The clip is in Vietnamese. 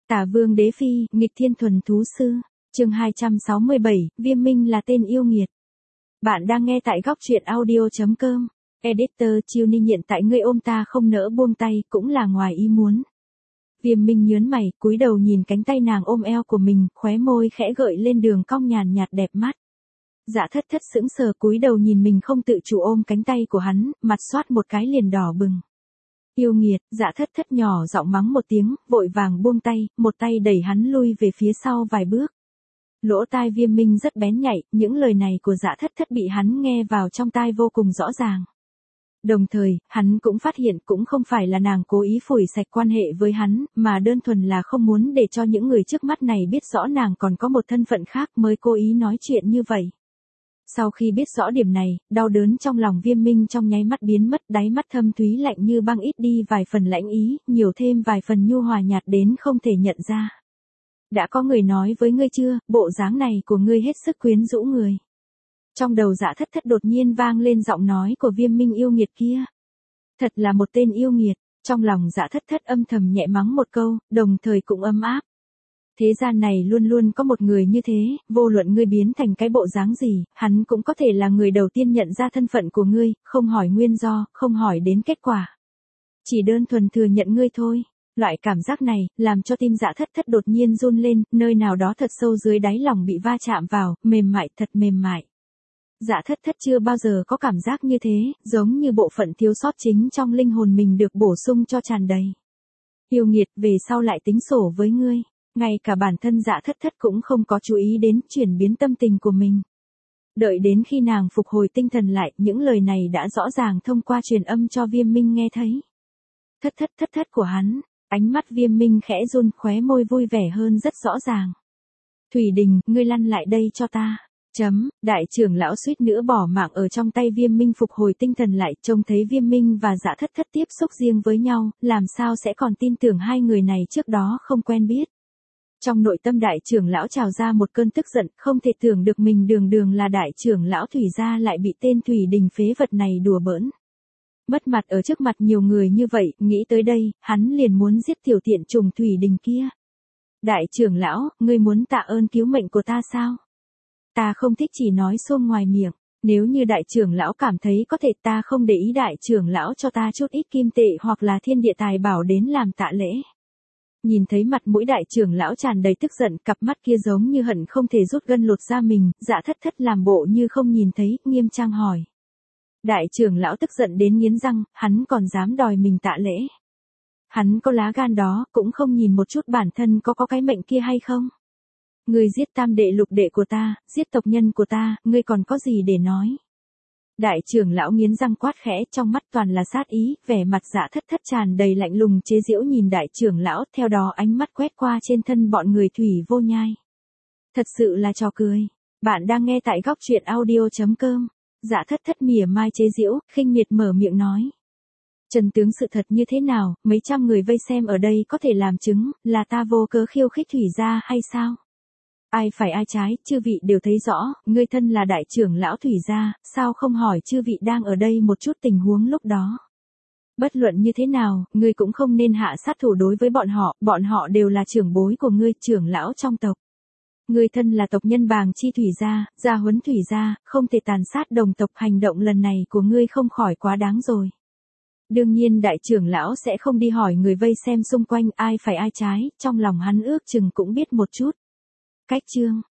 Tả Vương Đế Phi, nghịch thiên thuần thú sư. Chương 267, Viêm Minh là tên yêu nghiệt. Bạn đang nghe tại góc truyện audio.com. Editor Chiêu Ni hiện tại ngươi ôm ta không nỡ buông tay cũng là ngoài ý muốn. Viêm Minh nhớn mày, cúi đầu nhìn cánh tay nàng ôm eo của mình, khóe môi khẽ gợi lên đường cong nhàn nhạt đẹp mắt. Dạ Thất Thất sững sờ cúi đầu nhìn mình không tự chủ ôm cánh tay của hắn, mặt xoát một cái liền đỏ bừng. Yêu nghiệt, Dạ Thất Thất nhỏ giọng mắng một tiếng, vội vàng buông tay, một tay đẩy hắn lui về phía sau vài bước. Lỗ tai Viêm Minh rất bén nhạy, những lời này của Dạ Thất Thất bị hắn nghe vào trong tai vô cùng rõ ràng. Đồng thời, hắn cũng phát hiện cũng không phải là nàng cố ý phủi sạch quan hệ với hắn, mà đơn thuần là không muốn để cho những người trước mắt này biết rõ nàng còn có một thân phận khác mới cố ý nói chuyện như vậy. Sau khi biết rõ điểm này, đau đớn trong lòng Viêm Minh trong nháy mắt biến mất, đáy mắt thâm thúy lạnh như băng ít đi vài phần lãnh ý, nhiều thêm vài phần nhu hòa nhạt đến không thể nhận ra. Đã có người nói với ngươi chưa, bộ dáng này của ngươi hết sức quyến rũ người. Trong đầu Dạ Thất Thất đột nhiên vang lên giọng nói của Viêm Minh yêu nghiệt kia. Thật là một tên yêu nghiệt, trong lòng Dạ Thất Thất âm thầm nhẹ mắng một câu, đồng thời cũng ấm áp. Thế gian này luôn luôn có một người như thế, vô luận ngươi biến thành cái bộ dáng gì, hắn cũng có thể là người đầu tiên nhận ra thân phận của ngươi, không hỏi nguyên do, không hỏi đến kết quả. Chỉ đơn thuần thừa nhận ngươi thôi. Loại cảm giác này, làm cho tim Dạ Thất Thất đột nhiên run lên, nơi nào đó thật sâu dưới đáy lòng bị va chạm vào, mềm mại, thật mềm mại. Dạ Thất Thất chưa bao giờ có cảm giác như thế, giống như bộ phận thiếu sót chính trong linh hồn mình được bổ sung cho tràn đầy. Yêu nghiệt, về sau lại tính sổ với ngươi. Ngay cả bản thân Dạ Thất Thất cũng không có chú ý đến chuyển biến tâm tình của mình. Đợi đến khi nàng phục hồi tinh thần lại, những lời này đã rõ ràng thông qua truyền âm cho Viêm Minh nghe thấy. Thất thất thất thất của hắn, ánh mắt Viêm Minh khẽ run, khóe môi vui vẻ hơn rất rõ ràng. Thủy Đình, ngươi lăn lại đây cho ta. Đại trưởng lão suýt nữa bỏ mạng ở trong tay Viêm Minh phục hồi tinh thần lại, trông thấy Viêm Minh và Dạ Thất Thất tiếp xúc riêng với nhau, làm sao sẽ còn tin tưởng hai người này trước đó không quen biết. Trong nội tâm đại trưởng lão trào ra một cơn tức giận, không thể tưởng được mình đường là đại trưởng lão Thủy gia lại bị tên Thủy Đình phế vật này đùa bỡn. Mất mặt ở trước mặt nhiều người như vậy, nghĩ tới đây, hắn liền muốn giết tiểu tiện trùng Thủy Đình kia. Đại trưởng lão, ngươi muốn tạ ơn cứu mệnh của ta sao? Ta không thích chỉ nói xuông ngoài miệng, nếu như đại trưởng lão cảm thấy có thể ta không để ý đại trưởng lão cho ta chút ít kim tệ hoặc là thiên địa tài bảo đến làm tạ lễ. Nhìn thấy mặt mũi đại trưởng lão tràn đầy tức giận, cặp mắt kia giống như hận không thể rút gân lột ra mình, Dạ Thất Thất làm bộ như không nhìn thấy, nghiêm trang hỏi. Đại trưởng lão tức giận đến nghiến răng, hắn còn dám đòi mình tạ lễ. Hắn có lá gan đó, cũng không nhìn một chút bản thân có cái mệnh kia hay không. Ngươi giết tam đệ lục đệ của ta, giết tộc nhân của ta, ngươi còn có gì để nói. Đại trưởng lão nghiến răng quát khẽ, trong mắt toàn là sát ý, vẻ mặt Dạ Thất Thất tràn đầy lạnh lùng chế giễu nhìn đại trưởng lão, theo đó ánh mắt quét qua trên thân bọn người Thủy Vô Nhai. Thật sự là trò cười. Bạn đang nghe tại góc truyện audio.com. Dạ Thất Thất mỉa mai chế giễu, khinh miệt mở miệng nói. Trần tướng sự thật như thế nào, mấy trăm người vây xem ở đây có thể làm chứng, là ta vô cớ khiêu khích Thủy gia hay sao? Ai phải ai trái, chư vị đều thấy rõ, ngươi thân là đại trưởng lão Thủy gia, sao không hỏi chư vị đang ở đây một chút tình huống lúc đó. Bất luận như thế nào, ngươi cũng không nên hạ sát thủ đối với bọn họ đều là trưởng bối của ngươi, trưởng lão trong tộc. Ngươi thân là tộc nhân Bàng Chi Thủy gia, gia huấn Thủy gia, không thể tàn sát đồng tộc, hành động lần này của ngươi không khỏi quá đáng rồi. Đương nhiên đại trưởng lão sẽ không đi hỏi người vây xem xung quanh ai phải ai trái, trong lòng hắn ước chừng cũng biết một chút. Cách chương,